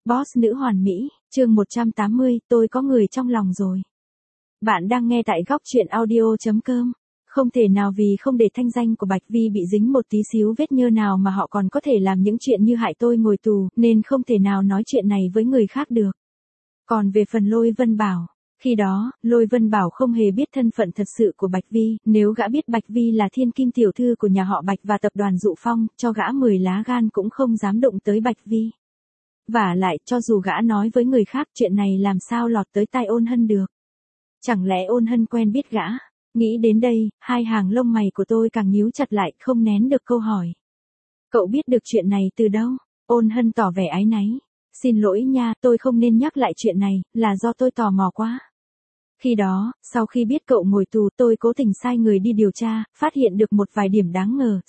Boss nữ hoàn mỹ, chương 180, tôi có người trong lòng rồi. Bạn đang nghe tại góc truyện audio.com. Không thể nào vì không để thanh danh của Bạch Vi bị dính một tí xíu vết nhơ nào mà họ còn có thể làm những chuyện như hại tôi ngồi tù, nên không thể nào nói chuyện này với người khác được. Còn về phần Lôi Vân Bảo, khi đó, Lôi Vân Bảo không hề biết thân phận thật sự của Bạch Vi, nếu gã biết Bạch Vi là thiên kim tiểu thư của nhà họ Bạch và tập đoàn Dụ Phong, cho gã 10 lá gan cũng không dám đụng tới Bạch Vi. Vả lại, cho dù gã nói với người khác chuyện này làm sao lọt tới tai Ôn Hân được. Chẳng lẽ Ôn Hân quen biết gã? Nghĩ đến đây, hai hàng lông mày của tôi càng nhíu chặt lại, không nén được câu hỏi. Cậu biết được chuyện này từ đâu? Ôn Hân tỏ vẻ áy náy. Xin lỗi nha, tôi không nên nhắc lại chuyện này, là do tôi tò mò quá. Khi đó, sau khi biết cậu ngồi tù, tôi cố tình sai người đi điều tra, phát hiện được một vài điểm đáng ngờ,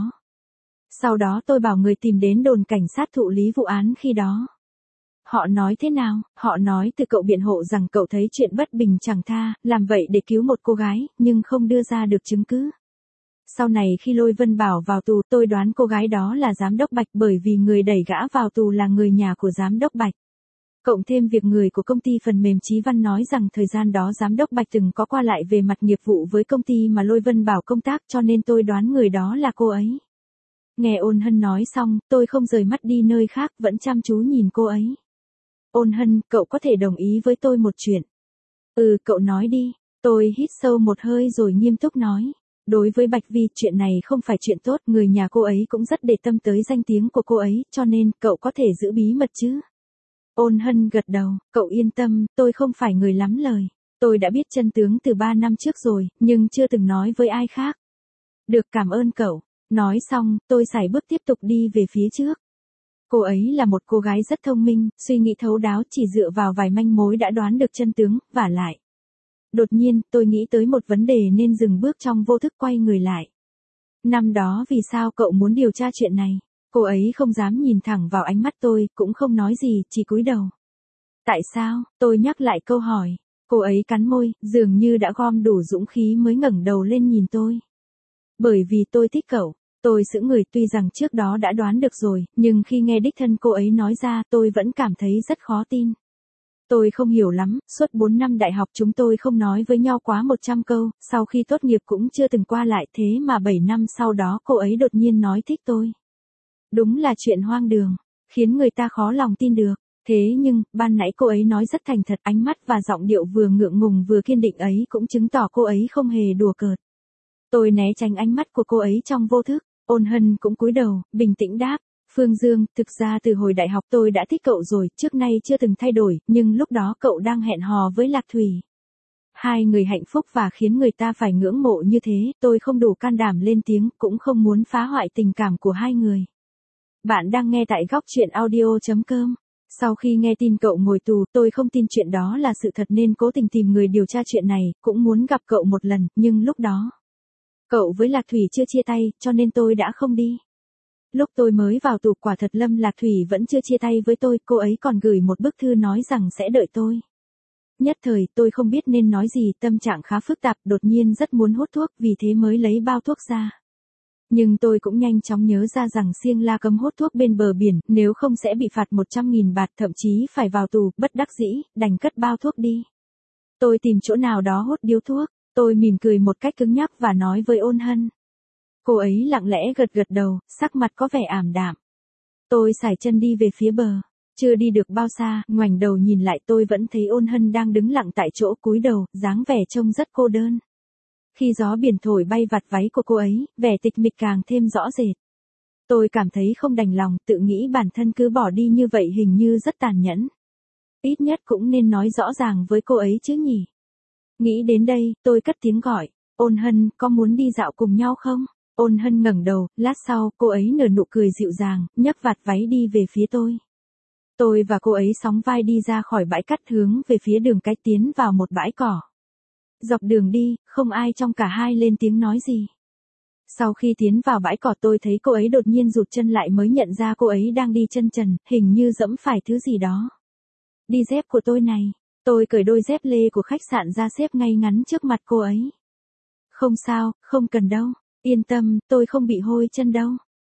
Sau đó tôi bảo người tìm đến đồn cảnh sát thụ lý vụ án khi đó. Họ nói thế nào? Họ nói từ cậu biện hộ rằng cậu thấy chuyện bất bình chẳng tha, làm vậy để cứu một cô gái, nhưng không đưa ra được chứng cứ. Sau này khi Lôi Vân Bảo vào tù, tôi đoán cô gái đó là giám đốc Bạch bởi vì người đẩy gã vào tù là người nhà của giám đốc Bạch. Cộng thêm việc người của công ty phần mềm Chí Văn nói rằng thời gian đó giám đốc Bạch từng có qua lại về mặt nghiệp vụ với công ty mà Lôi Vân Bảo công tác, cho nên tôi đoán người đó là cô ấy. Nghe Ôn Hân nói xong, tôi không rời mắt đi nơi khác, vẫn chăm chú nhìn cô ấy. Ôn Hân, cậu có thể đồng ý với tôi một chuyện. Cậu nói đi. Tôi hít sâu một hơi rồi nghiêm túc nói. Đối với Bạch Vi, chuyện này không phải chuyện tốt, người nhà cô ấy cũng rất để tâm tới danh tiếng của cô ấy, cho nên, cậu có thể giữ bí mật chứ? Ôn Hân gật đầu, cậu yên tâm, tôi không phải người lắm lời. Tôi đã biết chân tướng từ 3 năm trước rồi, nhưng chưa từng nói với ai khác. Được, cảm ơn cậu. Nói xong, tôi sải bước tiếp tục đi về phía trước. Cô ấy là một cô gái rất thông minh, suy nghĩ thấu đáo, chỉ dựa vào vài manh mối đã đoán được chân tướng, vả lại. Đột nhiên, tôi nghĩ tới một vấn đề nên dừng bước trong vô thức quay người lại. Năm đó vì sao cậu muốn điều tra chuyện này? Cô ấy không dám nhìn thẳng vào ánh mắt tôi, cũng không nói gì, chỉ cúi đầu. Tại sao? Tôi nhắc lại câu hỏi. Cô ấy cắn môi, dường như đã gom đủ dũng khí mới ngẩng đầu lên nhìn tôi. Bởi vì tôi thích cậu. Tôi sững người, tuy rằng trước đó đã đoán được rồi, nhưng khi nghe đích thân cô ấy nói ra, tôi vẫn cảm thấy rất khó tin. Tôi không hiểu lắm, suốt 4 năm đại học chúng tôi không nói với nhau quá 100 câu, sau khi tốt nghiệp cũng chưa từng qua lại, thế mà 7 năm sau đó cô ấy đột nhiên nói thích tôi. Đúng là chuyện hoang đường, khiến người ta khó lòng tin được. Thế nhưng, ban nãy cô ấy nói rất thành thật, ánh mắt và giọng điệu vừa ngượng ngùng vừa kiên định ấy cũng chứng tỏ cô ấy không hề đùa cợt. Tôi né tránh ánh mắt của cô ấy trong vô thức. Ôn Hân cũng cúi đầu, bình tĩnh đáp. Phương Dương, thực ra từ hồi đại học tôi đã thích cậu rồi, trước nay chưa từng thay đổi, nhưng lúc đó cậu đang hẹn hò với Lạc Thủy. Hai người hạnh phúc và khiến người ta phải ngưỡng mộ như thế, tôi không đủ can đảm lên tiếng, cũng không muốn phá hoại tình cảm của hai người. Bạn đang nghe tại góc truyện audio.com. Sau khi nghe tin cậu ngồi tù, tôi không tin chuyện đó là sự thật nên cố tình tìm người điều tra chuyện này, cũng muốn gặp cậu một lần, nhưng lúc đó cậu với Lạc Thủy chưa chia tay, cho nên tôi đã không đi. Lúc tôi mới vào tù, quả thật Lâm Lạc Thủy vẫn chưa chia tay với tôi, cô ấy còn gửi một bức thư nói rằng sẽ đợi tôi. Nhất thời, tôi không biết nên nói gì, tâm trạng khá phức tạp, đột nhiên rất muốn hút thuốc, vì thế mới lấy bao thuốc ra. Nhưng tôi cũng nhanh chóng nhớ ra rằng Siêng La cấm hút thuốc bên bờ biển, nếu không sẽ bị phạt 100.000 bạt, thậm chí phải vào tù, bất đắc dĩ, đành cất bao thuốc đi. Tôi tìm chỗ nào đó hút điếu thuốc. Tôi mỉm cười một cách cứng nhắc và nói với Ôn Hân. Cô ấy lặng lẽ gật gật đầu, sắc mặt có vẻ ảm đạm. Tôi sải chân đi về phía bờ. Chưa đi được bao xa, ngoảnh đầu nhìn lại tôi vẫn thấy Ôn Hân đang đứng lặng tại chỗ cúi đầu, dáng vẻ trông rất cô đơn. Khi gió biển thổi bay vạt váy của cô ấy, vẻ tịch mịch càng thêm rõ rệt. Tôi cảm thấy không đành lòng, tự nghĩ bản thân cứ bỏ đi như vậy hình như rất tàn nhẫn. Ít nhất cũng nên nói rõ ràng với cô ấy chứ nhỉ. Nghĩ đến đây, tôi cất tiếng gọi. Ôn Hân, có muốn đi dạo cùng nhau không? Ôn Hân ngẩng đầu, lát sau, cô ấy nở nụ cười dịu dàng, nhấc vạt váy đi về phía tôi. Tôi và cô ấy sóng vai đi ra khỏi bãi cát hướng về phía đường cái tiến vào một bãi cỏ. Dọc đường đi, không ai trong cả hai lên tiếng nói gì. Sau khi tiến vào bãi cỏ tôi thấy cô ấy đột nhiên rụt chân lại mới nhận ra cô ấy đang đi chân trần, hình như dẫm phải thứ gì đó. Đi dép của tôi này. Tôi cởi đôi dép lê của khách sạn ra xếp ngay ngắn trước mặt cô ấy. Không sao, không cần đâu. Yên tâm, tôi không bị hôi chân đâu.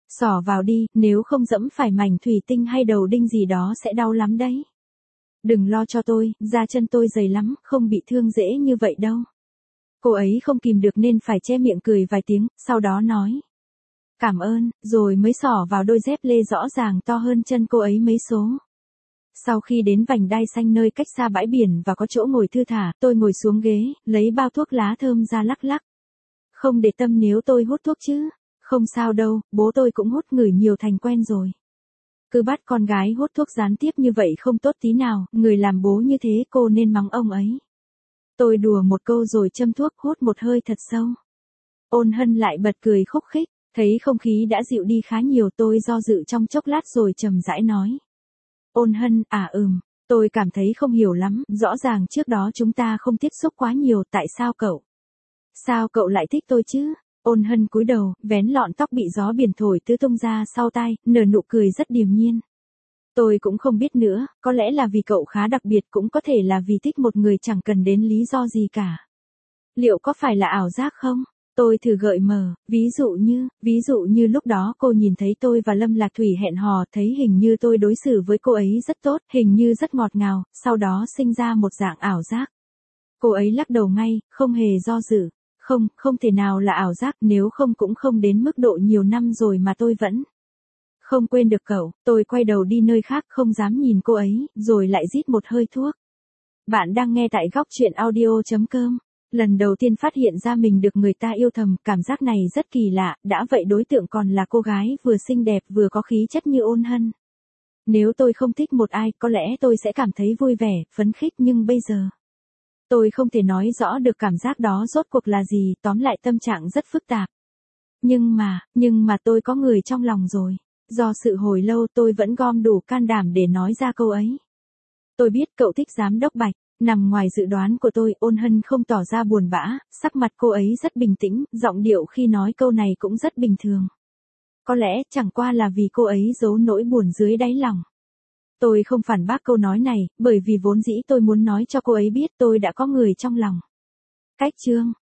Xỏ vào đi, nếu không dẫm phải mảnh thủy tinh hay đầu đinh gì đó sẽ đau lắm đấy. Đừng lo cho tôi, da chân tôi dày lắm, không bị thương dễ như vậy đâu. Cô ấy không kìm được nên phải che miệng cười vài tiếng, sau đó nói. Cảm ơn, rồi mới xỏ vào đôi dép lê rõ ràng to hơn chân cô ấy mấy số. Sau khi đến vành đai xanh nơi cách xa bãi biển và có chỗ ngồi thư thả, tôi ngồi xuống ghế, lấy bao thuốc lá thơm ra lắc lắc. Không để tâm nếu tôi hút thuốc chứ. Không sao đâu, bố tôi cũng hút, ngửi nhiều thành quen rồi. Cứ bắt con gái hút thuốc gián tiếp như vậy không tốt tí nào, người làm bố như thế cô nên mắng ông ấy. Tôi đùa một câu rồi châm thuốc, hút một hơi thật sâu. Ôn Hân lại bật cười khúc khích, thấy không khí đã dịu đi khá nhiều, tôi do dự trong chốc lát rồi trầm rãi nói. Ôn Hân, tôi cảm thấy không hiểu lắm, rõ ràng trước đó chúng ta không tiếp xúc quá nhiều, tại sao cậu? Sao cậu lại thích tôi chứ? Ôn Hân cúi đầu, vén lọn tóc bị gió biển thổi tứ tung ra sau tai, nở nụ cười rất điềm nhiên. Tôi cũng không biết nữa, có lẽ là vì cậu khá đặc biệt, cũng có thể là vì thích một người chẳng cần đến lý do gì cả. Liệu có phải là ảo giác không? Tôi thử gợi mở, ví dụ như lúc đó cô nhìn thấy tôi và Lâm Lạc Thủy hẹn hò, thấy hình như tôi đối xử với cô ấy rất tốt, hình như rất ngọt ngào, sau đó sinh ra một dạng ảo giác. Cô ấy lắc đầu ngay, không hề do dự. Không thể nào là ảo giác, nếu không cũng không đến mức độ nhiều năm rồi mà tôi vẫn không quên được cậu. Tôi quay đầu đi nơi khác, không dám nhìn cô ấy, rồi lại rít một hơi thuốc. Bạn đang nghe tại góc chuyện audio.com. Lần đầu tiên phát hiện ra mình được người ta yêu thầm, cảm giác này rất kỳ lạ, đã vậy đối tượng còn là cô gái vừa xinh đẹp vừa có khí chất như Ôn Hân. Nếu tôi không thích một ai, có lẽ tôi sẽ cảm thấy vui vẻ, phấn khích, nhưng bây giờ tôi không thể nói rõ được cảm giác đó rốt cuộc là gì, tóm lại tâm trạng rất phức tạp. Nhưng mà tôi có người trong lòng rồi. Do sự hồi lâu tôi vẫn gom đủ can đảm để nói ra câu ấy. Tôi biết cậu thích giám đốc Bạch, nằm ngoài dự đoán của tôi. Ôn Hân không tỏ ra buồn bã, sắc mặt cô ấy rất bình tĩnh, giọng điệu khi nói câu này cũng rất bình thường. Có lẽ chẳng qua là vì cô ấy giấu nỗi buồn dưới đáy lòng. Tôi không phản bác câu nói này, bởi vì vốn dĩ tôi muốn nói cho cô ấy biết tôi đã có người trong lòng. Cách chương